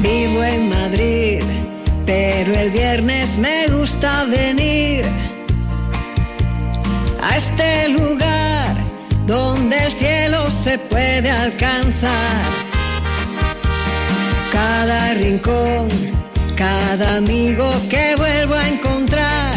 Vivo en Madrid, pero el viernes me gusta venir a este lugar donde el cielo se puede alcanzar. Cada rincón, cada amigo que vuelvo a encontrar,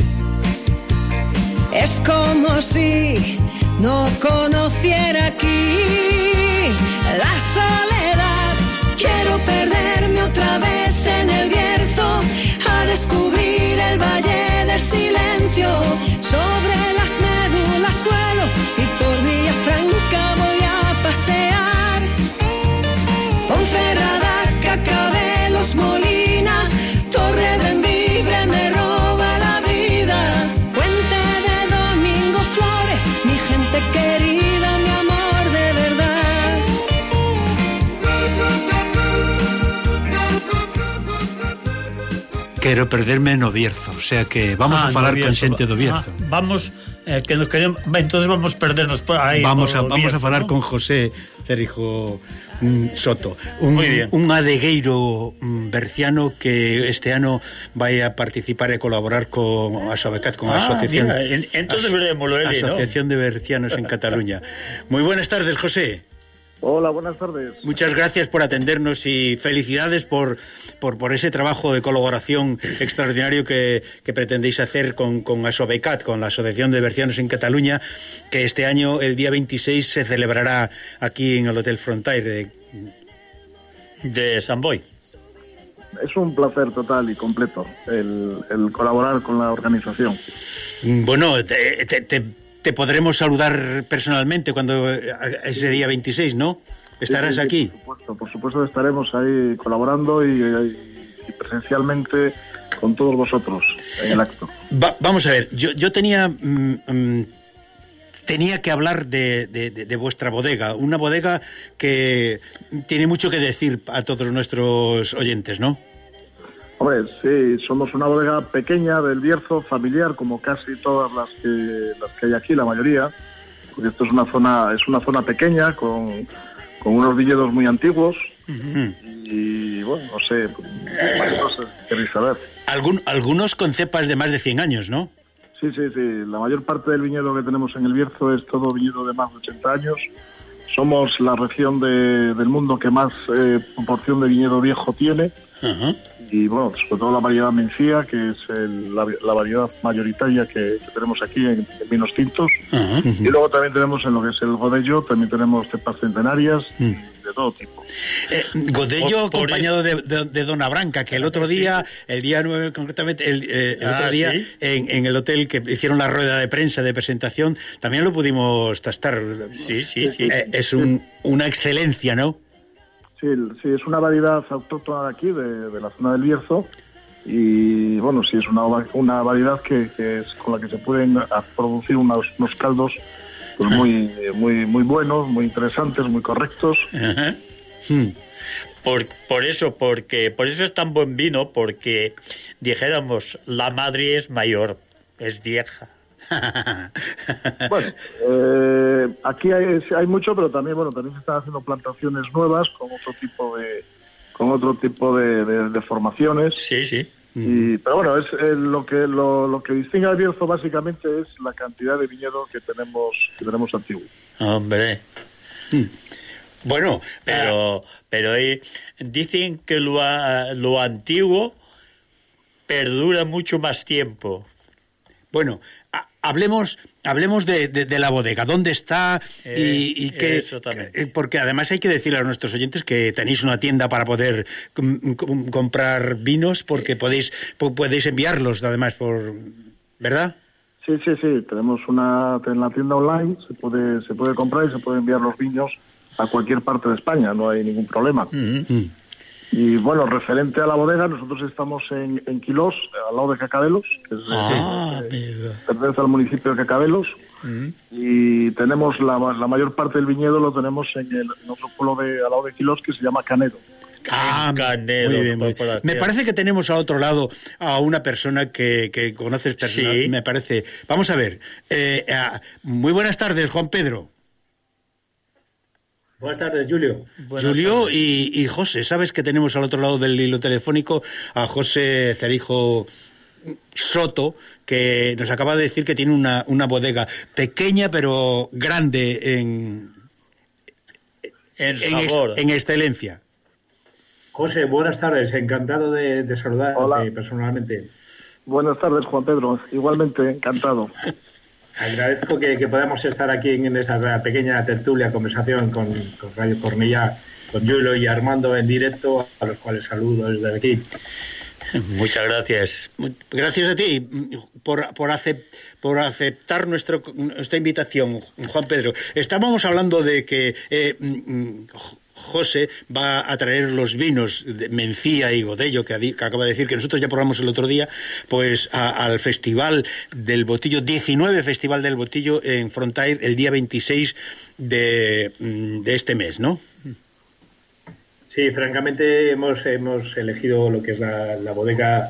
es como si no conociera aquí la soledad. Quiero perderme otra vez en el Bierzo, a descubrir el valle del silencio. Sobre las médulas vuelo y por Villafranca voy a pasear. Ponferrada, Cacabelos, Molina, Torre de Envibre me roba la vida. Puente de Domingo Flores, mi gente querida, mi amor de verdad. Quero perderme no Bierzo, o sea que vamos a falar con xente do Bierzo. Vamos, que nos queremos, entonces vamos perdernos por aí. Vamos a Bierzo, falar, ¿no?, con José Cerijo Soto, un adegueiro berciano que este ano vai a participar e colaborar con a Sobecat, con a asociación. Entonces veremoslo, Asociación de Bercianos en Cataluña. Muy buenas tardes, José. Hola, buenas tardes. Muchas gracias por atendernos y felicidades por ese trabajo de colaboración extraordinario que pretendéis hacer con Asobecat, con la Asociación de Bercianos en Cataluña, que este año, el día 26, se celebrará aquí en el Hotel Frontier de Sant Boi. Es un placer total y completo el colaborar con la organización. Bueno, te podremos saludar personalmente cuando ese día 26, ¿no? ¿Estarás aquí? Por supuesto estaremos ahí colaborando y presencialmente con todos vosotros en el acto. Vamos a ver, yo tenía que hablar de vuestra bodega, una bodega que tiene mucho que decir a todos nuestros oyentes, ¿no? Hombre, sí, somos una bodega pequeña del Bierzo, familiar, como casi todas las que hay aquí, la mayoría, porque esto es una zona pequeña con unos viñedos muy antiguos. Uh-huh. Y bueno, no sé, varias cosas queréis saber. Algunos con cepas de más de 100 años, ¿no? Sí, la mayor parte del viñedo que tenemos en el Bierzo es todo viñedo de más de 80 años. Somos la región del mundo que más proporción de viñedo viejo tiene. Uh-huh. Y bueno, sobre todo la variedad Mencía, que es la variedad mayoritaria que tenemos aquí en vinos tintos. Uh-huh. Y luego también tenemos en lo que es el Godello, también tenemos cepas centenarias de todo tipo. Godello acompañado de Dona Branca, que el otro día, el día 9 concretamente, el otro día, ¿sí?, en el hotel que hicieron la rueda de prensa de presentación, también lo pudimos tastar. Sí. Es una excelencia, ¿no? Sí, es una variedad autóctona de aquí, de la zona del Bierzo, y bueno, sí, es una variedad que es con la que se pueden producir unos caldos pues muy buenos, muy interesantes, muy correctos. Uh-huh. Por eso es tan buen vino, porque dijéramos, la madre es mayor, es vieja. Bueno, aquí hay mucho, pero también se están haciendo plantaciones nuevas con otro tipo de formaciones. Sí. Pero bueno, es lo que distingue al Bierzo básicamente es la cantidad de viñedo que tenemos antiguo. Hombre. Bueno, pero dicen que lo antiguo perdura mucho más tiempo. Bueno, hablemos de la bodega, dónde está y qué, porque además hay que decirle a nuestros oyentes que tenéis una tienda para poder comprar vinos, porque podéis enviarlos además ¿verdad? Sí, tenemos en la tienda online, se puede comprar y se puede enviar los vinos a cualquier parte de España, no hay ningún problema. Uh-huh. Y bueno, referente a la bodega, nosotros estamos en Quilós, al lado de Cacabelos, que pertenece al municipio de Cacabelos. Uh-huh. Y tenemos la mayor parte del viñedo lo tenemos en otro pueblo al lado de Quilós, que se llama Canedo. Canedo. Muy bien. Me parece que tenemos a otro lado a una persona que conoces personal, sí. Me parece. Vamos a ver. Muy buenas tardes, Juan Pedro. Buenas tardes, Julio. Julio y José, ¿sabes que tenemos al otro lado del hilo telefónico a José Cerijo Soto, que nos acaba de decir que tiene una bodega pequeña pero grande en excelencia? José, buenas tardes, encantado de saludarte personalmente. Buenas tardes, Juan Pedro, igualmente encantado. Agradezco que podamos estar aquí en esta pequeña tertulia, conversación con Radio Cornellá, con Julio y Armando en directo, a los cuales saludo desde aquí. Muchas gracias. Gracias a ti por aceptar nuestra invitación, Juan Pedro. Estábamos hablando de que José va a traer los vinos de Mencía y Godello, que acaba de decir, que nosotros ya probamos el otro día, pues al Festival del Botillo, 19 Festival del Botillo en Frontair, el día 26 de este mes, ¿no? Sí, francamente hemos elegido lo que es la bodega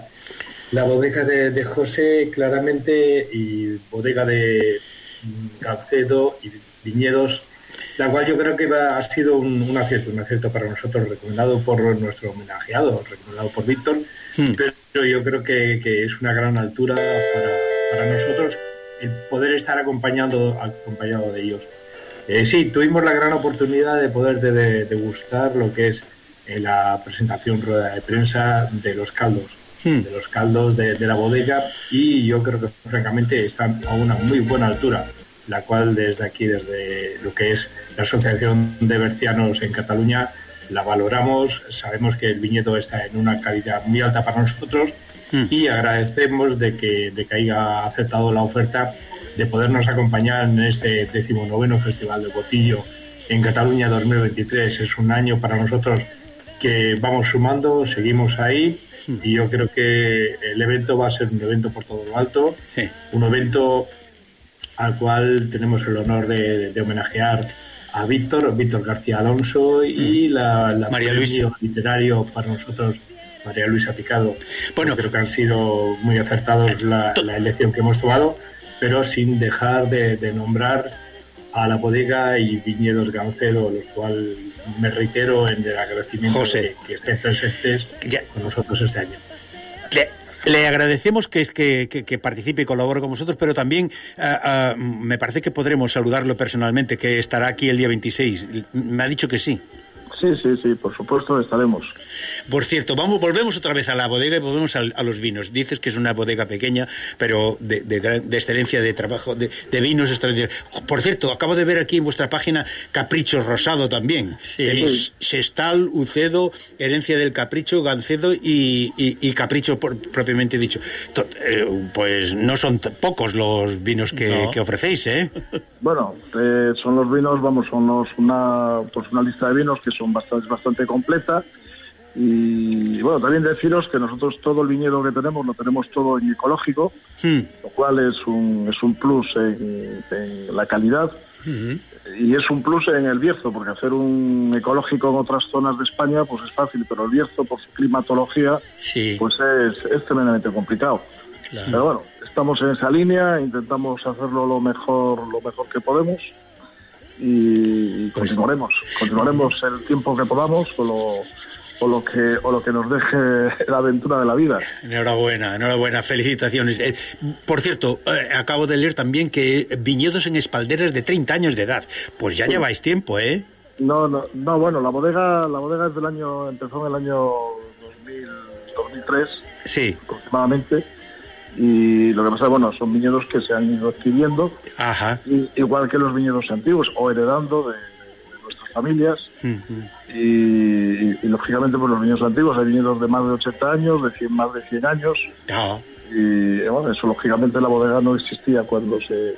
de José, claramente, y bodega de Gancedo y viñedos, la cual yo creo que ha sido un acierto para nosotros, recomendado por nuestro homenajeado, recomendado por Víctor, pero yo creo que es una gran altura para nosotros el poder estar acompañado de ellos. Sí, tuvimos la gran oportunidad de poder degustar lo que es la presentación rueda de prensa de los caldos, de la bodega, y yo creo que francamente están a una muy buena altura, la cual desde aquí, desde lo que es la Asociación de Bercianos en Cataluña, la valoramos. Sabemos que el viñedo está en una calidad muy alta para nosotros y agradecemos de que haya aceptado la oferta de podernos acompañar en este 19º Festival de Botillo en Cataluña 2023. Es un año para nosotros que vamos sumando, seguimos ahí, y yo creo que el evento va a ser un evento por todo lo alto, un evento al cual tenemos el honor de homenajear a Víctor García Alonso y la María Luisa literario para nosotros, María Luisa Picado. Bueno, creo que han sido muy acertados la elección que hemos tomado, pero sin dejar de nombrar a la bodega y viñedos Gancedo, lo cual me reitero en el agradecimiento de que estén presentes con nosotros este año. Le agradecemos que participe y colabore con vosotros, pero también me parece que podremos saludarlo personalmente, que estará aquí el día 26. Me ha dicho que sí. Sí, por supuesto estaremos. Por cierto, volvemos otra vez a la bodega y volvemos a los vinos. Dices que es una bodega pequeña, pero de excelencia de trabajo, de vinos extraordinarios. Por cierto, acabo de ver aquí en vuestra página Capricho Rosado también. Sí. Tenéis Sestal, Ucedo, Herencia del Capricho, Gancedo y Capricho propiamente dicho. Pues no son pocos los vinos que ofrecéis, ¿eh? Bueno, son los vinos, son una lista de vinos que son bastante completa. Y bueno, también deciros que nosotros todo el viñedo que tenemos lo tenemos todo en ecológico, lo cual es un plus en la calidad, y es un plus en el Bierzo, porque hacer un ecológico en otras zonas de España pues es fácil, pero el Bierzo, por su climatología, pues es tremendamente complicado. Claro. Pero bueno, estamos en esa línea, intentamos hacerlo lo mejor que podemos, y continuaremos el tiempo que podamos o lo que nos deje la aventura de la vida. Enhorabuena, felicitaciones. Por cierto, acabo de leer también que viñedos en espalderas de 30 años de edad. Pues ya lleváis tiempo, ¿eh? No, bueno, la bodega empezó en el año 2003, sí, aproximadamente. Y lo que pasa, son viñedos que se han ido adquiriendo, igual que los viñedos antiguos, o heredando de nuestras familias. Y lógicamente, pues los viñedos antiguos, hay viñedos de más de 80 años, más de 100 años. Y eso, lógicamente, la bodega no existía cuando se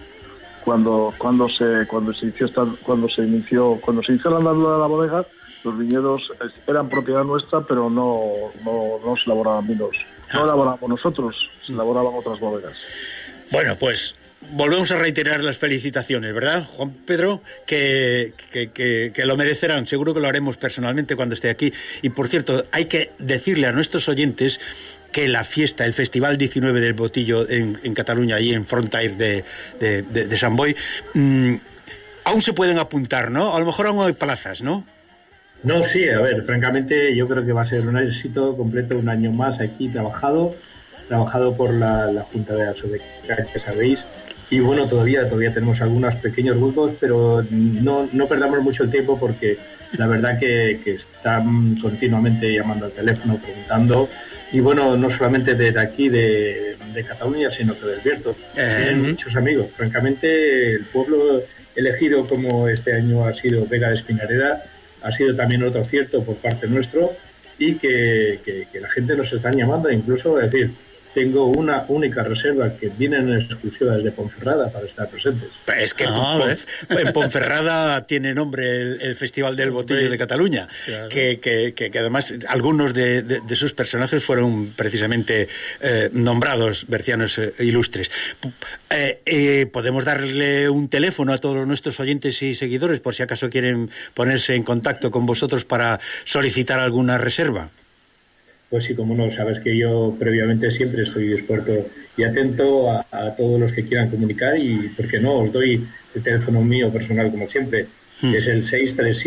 inició la andadura de la bodega. Los viñedos eran propiedad nuestra, pero no se elaboraban vinos. No elaborábamos nosotros, se elaboraban otras bodegas. Bueno, pues volvemos a reiterar las felicitaciones, ¿verdad, Juan Pedro? Que lo merecerán. Seguro que lo haremos personalmente cuando esté aquí. Y por cierto, hay que decirle a nuestros oyentes que la fiesta, el Festival 19 del Botillo en Cataluña, ahí en Frontair de Sant Boi, aún se pueden apuntar, ¿no? A lo mejor aún hay plazas, ¿no? No, sí, a ver, francamente yo creo que va a ser un éxito completo, un año más aquí trabajado por la Junta de Asobeca, que sabéis, y bueno, todavía tenemos algunos pequeños huecos, pero no perdamos mucho el tiempo porque la verdad que están continuamente llamando al teléfono, preguntando, y bueno, no solamente de aquí, de Cataluña, sino que del Bierzo. Tienen muchos amigos. Francamente, el pueblo elegido como este año ha sido Vega de Espinareda, ha sido también otro acierto por parte nuestro, y que la gente nos está llamando, incluso, es decir, tengo una única reserva que vienen en exclusiva desde Ponferrada para estar presentes. Es que en Ponferrada tiene nombre el Festival del Botillo de Cataluña, claro. que además algunos de sus personajes fueron precisamente nombrados bercianos ilustres. Podemos darle un teléfono a todos nuestros oyentes y seguidores por si acaso quieren ponerse en contacto con vosotros para solicitar alguna reserva. Pues sí, como no, sabes que yo previamente siempre estoy dispuesto y atento a todos los que quieran comunicar, y por qué no, os doy el teléfono mío personal como siempre, que es el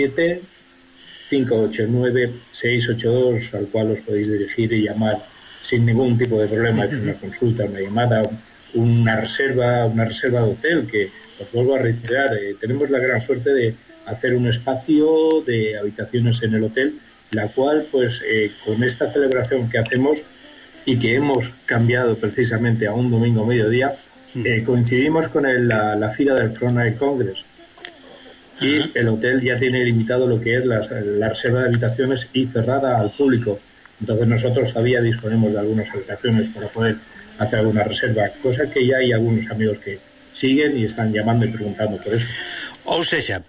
637-589-682, al cual os podéis dirigir y llamar sin ningún tipo de problema, hacer una consulta, una llamada, una reserva de hotel, que os vuelvo a reiterar, tenemos la gran suerte de hacer un espacio de habitaciones en el hotel, la cual, pues, con esta celebración que hacemos y que hemos cambiado precisamente a un domingo mediodía, coincidimos con la fila del Frontier Congress, y el hotel ya tiene limitado lo que es la reserva de habitaciones y cerrada al público. Entonces nosotros todavía disponemos de algunas habitaciones para poder hacer alguna reserva, cosa que ya hay algunos amigos que siguen y están llamando y preguntando por eso. O sea,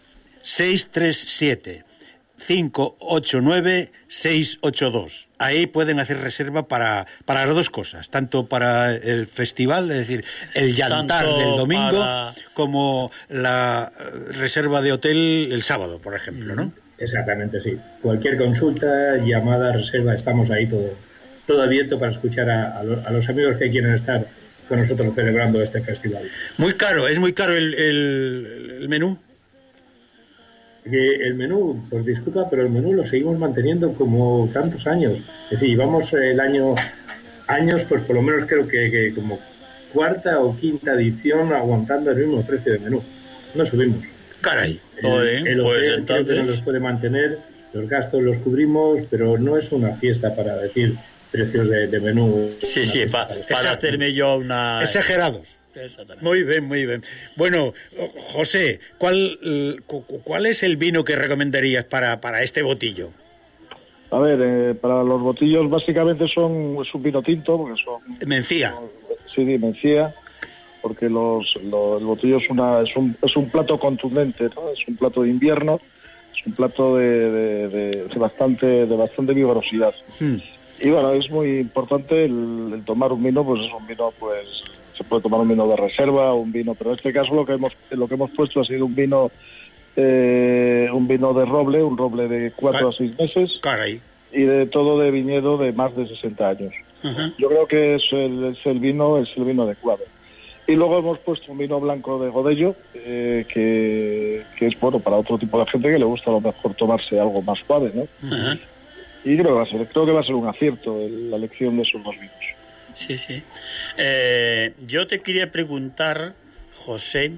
637-589-682. Ahí pueden hacer reserva para las dos cosas, tanto para el festival, es decir, el yantar del domingo, como la reserva de hotel el sábado, por ejemplo, ¿no? Exactamente, sí. Cualquier consulta, llamada, reserva, estamos ahí todo abierto para escuchar a los amigos que quieren estar con nosotros celebrando este festival. Muy caro, es muy caro el menú. Que el menú, pues disculpa, pero el menú lo seguimos manteniendo como tantos años. Es decir, llevamos años, pues por lo menos creo que como cuarta o quinta edición aguantando el mismo precio de menú. No subimos. Caray. El pues hotel entonces creo que no los puede mantener, los gastos los cubrimos, pero no es una fiesta para decir precios de menú. Sí, para hacerme yo una... Exagerados. Muy bien, muy bien. Bueno, José, ¿cuál es el vino que recomendarías para este botillo? A ver, para los botillos básicamente es un vino tinto, porque son... Mencía. Sí, mencía, porque el botillo es un plato contundente, ¿no? Es un plato de invierno, es un plato de bastante vigorosidad. Y bueno, es muy importante el tomar un vino, pues es un vino, pues... Se puede tomar un vino de reserva, un vino, pero en este caso lo que hemos puesto ha sido un vino de roble, un roble de 4 a 6 meses. Caray. Y de todo de viñedo de más de 60 años. Yo creo que es el vino adecuado. Y luego hemos puesto un vino blanco de Godello, que es bueno para otro tipo de gente que le gusta a lo mejor tomarse algo más suave, ¿no? Y creo que va a ser un acierto la elección de esos dos vinos. Sí. Yo te quería preguntar, José,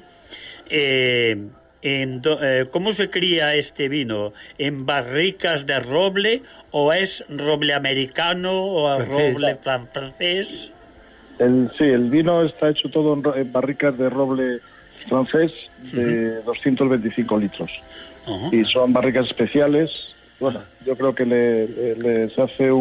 ¿cómo se cría este vino? ¿En barricas de roble o es roble americano o roble francés? El vino está hecho todo en barricas de roble francés de 225 litros. Y son barricas especiales. Bueno, yo creo que se hace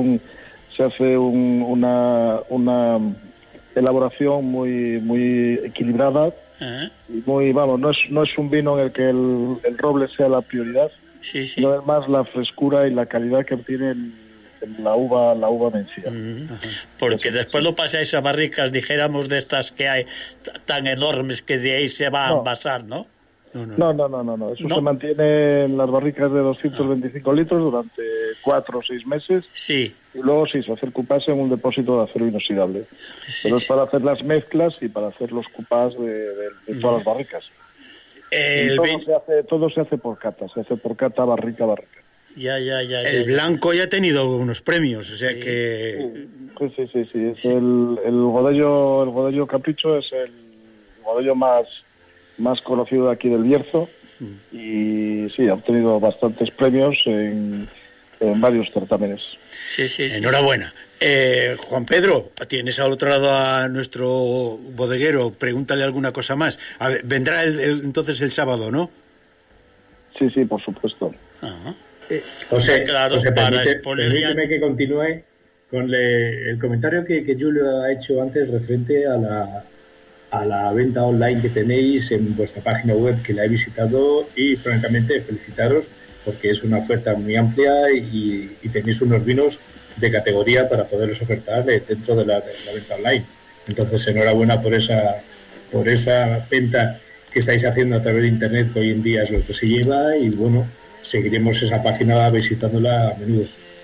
una elaboración muy equilibrada y muy, no es un vino en el que el roble sea la prioridad, sino además la frescura y la calidad que tiene la uva mencía. Porque después lo pasáis a barricas, dijéramos, de estas que hay tan enormes que de ahí se va a envasar, ¿no? No. Eso se mantiene en las barricas de 225 litros durante 4 o 6 meses. Sí. Y luego se hace el cupás en un depósito de acero inoxidable. Pero es para hacer las mezclas y para hacer los cupás de todas las barricas. Todo se hace por cata, barrica. Ya. El blanco ya ha tenido unos premios, o sea que... Sí. Es el Godello Capricho es el Godello más conocido de aquí del Bierzo. Y sí, ha obtenido bastantes premios en varios certámenes. Sí. Enhorabuena. Juan Pedro, tienes al otro lado a nuestro bodeguero, pregúntale alguna cosa más. A ver, vendrá entonces el sábado, ¿no? Sí, por supuesto. Ajá. José, permíteme que continúe con el comentario que Julio ha hecho antes referente a la venta online que tenéis en vuestra página web, que la he visitado, y francamente felicitaros porque es una oferta muy amplia y tenéis unos vinos de categoría para poderlos ofertar dentro de la venta online. Entonces, enhorabuena por esa venta que estáis haciendo a través de internet, que hoy en día es lo que se lleva, y bueno, seguiremos esa página visitándola a menudo.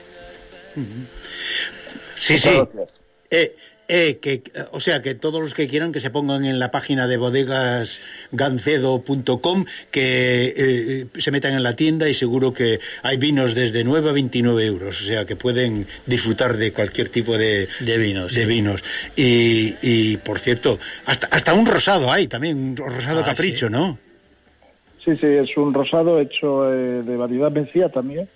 Sí. O sea, que todos los que quieran que se pongan en la página de bodegasgancedo.com, que se metan en la tienda, y seguro que hay vinos desde 9 a 29 euros, o sea que pueden disfrutar de cualquier tipo de vinos. De vinos. Y por cierto, hasta un rosado hay también, un rosado capricho, ¿sí? ¿No? Sí, es un rosado hecho de variedad Mencía también.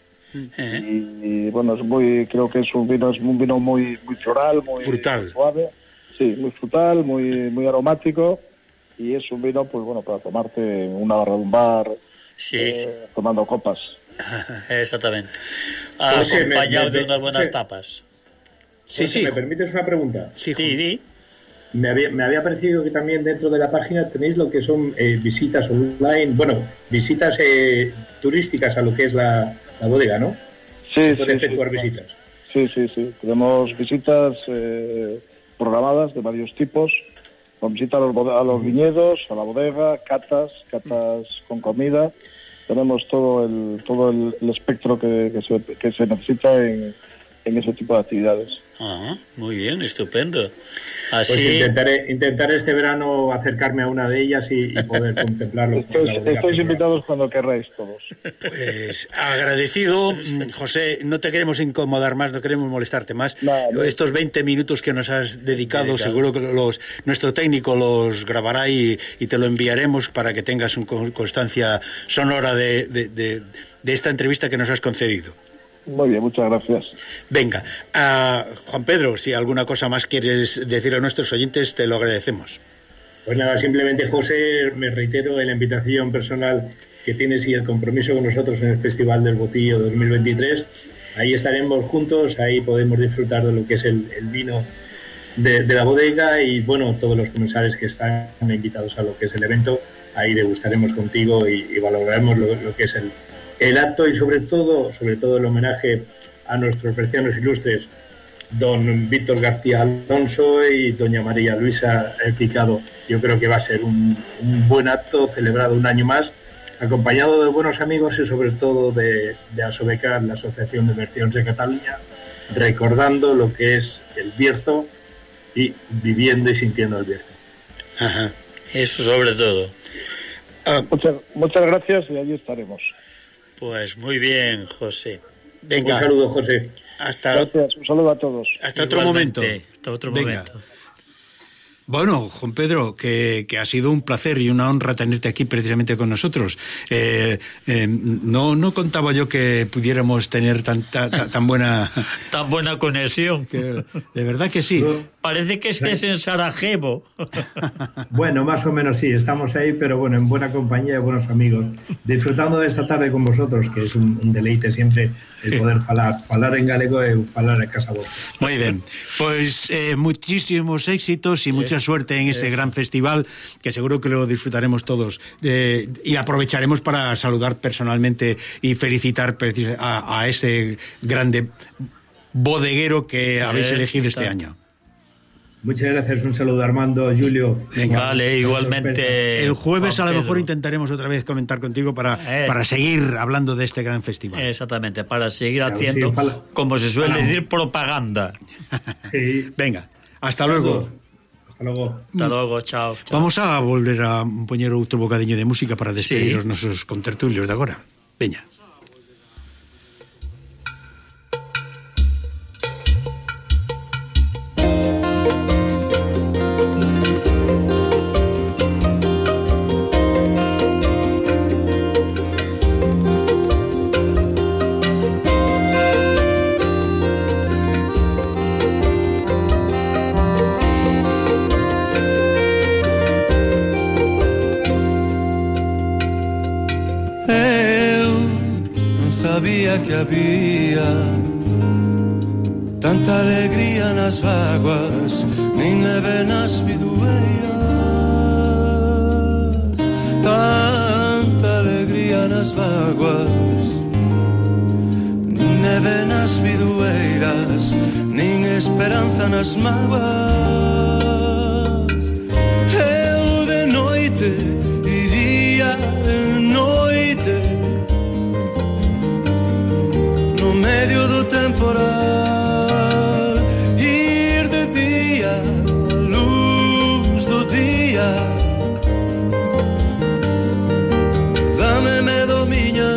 Y bueno, creo que es un vino muy floral, muy frutal, suave, sí, muy frutal, muy aromático, y es un vino, pues bueno, para tomarte en una barra de un bar, tomando copas. Exactamente. Acompañado de unas buenas tapas. Sí. ¿Me permites una pregunta? Sí. Me había parecido que también dentro de la página tenéis lo que son visitas online, visitas turísticas a lo que es la bodega, ¿no? Sí. ¿Pueden efectuar visitas? Sí. Tenemos visitas programadas de varios tipos, con visita a los viñedos, a la bodega, catas con comida. Tenemos todo el espectro que se necesita en ese tipo de actividades. Muy bien, estupendo. Así... Pues intentaré este verano acercarme a una de ellas y poder contemplarlo. Estáis invitados cuando querráis todos. Pues agradecido, José, no te queremos incomodar más, no queremos molestarte más. No. Estos 20 minutos que nos has dedicado, seguro que nuestro técnico los grabará y te lo enviaremos para que tengas una constancia sonora de esta entrevista que nos has concedido. Muy bien, muchas gracias. Venga, Juan Pedro, si alguna cosa más quieres decir a nuestros oyentes, te lo agradecemos. Pues nada, simplemente, José, me reitero en la invitación personal que tienes y el compromiso con nosotros en el Festival del Botillo 2023. Ahí estaremos juntos, ahí podemos disfrutar de lo que es el vino de la bodega, y bueno, todos los comensales que están invitados a lo que es el evento, ahí degustaremos contigo y valoraremos lo que es el acto, y sobre todo el homenaje a nuestros bercianos ilustres, don Víctor García Alonso y doña María Luisa El Picado. Yo creo que va a ser un buen acto, celebrado un año más, acompañado de buenos amigos y sobre todo de Asobecar, la Asociación de Bercianos de Cataluña, recordando lo que es el Bierzo y viviendo y sintiendo el Bierzo. Eso sobre todo. Muchas gracias, y allí estaremos. Pues muy bien, José. Venga. Un saludo, José. Gracias, un saludo a todos. Hasta otro momento. Hasta otro momento. Bueno, Juan Pedro, que ha sido un placer y una honra tenerte aquí precisamente con nosotros. No contaba yo que pudiéramos tener tan buena... tan buena conexión. De verdad que sí. Parece que estés en Sarajevo. Bueno, más o menos sí, estamos ahí, pero bueno, en buena compañía de buenos amigos, disfrutando de esta tarde con vosotros, que es un deleite siempre el poder falar en galego y falar en casa vuestra. Muy bien, pues muchísimos éxitos y mucha suerte en ese gran festival, que seguro que lo disfrutaremos todos, y aprovecharemos para saludar personalmente y felicitar a ese grande bodeguero que habéis elegido este año. Muchas gracias, un saludo, Armando, Julio. Venga. Vale, igualmente. El jueves a lo mejor intentaremos otra vez comentar contigo para seguir hablando de este gran festival. Exactamente, para seguir haciendo, como se suele decir, propaganda. Venga, hasta luego. Hasta logo, chao. Vamos a volver a poñer outro bocadiño de música para despedir os nosos contertulios de agora. Veña. Que había tanta alegría nas vaguas, nin neve nas bidueiras, tanta alegría nas vaguas, nin neve nas bidueiras, nin esperanza nas mágoas. Eu de noite iría de noite no medio do temporal, ir de día a luz do día. Dame medo miña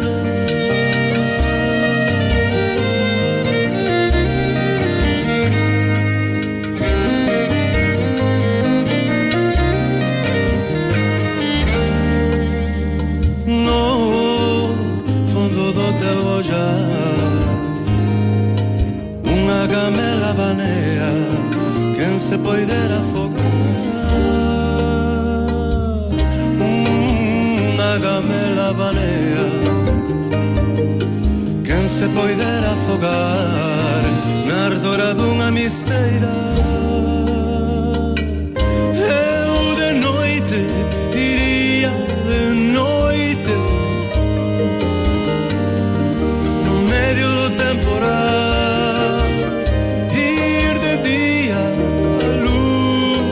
no fondo do teu ollar unha gamela banea, quen se poidera afogar. Unha gamela banea, quen se poidera afogar na ardora dunha misteira.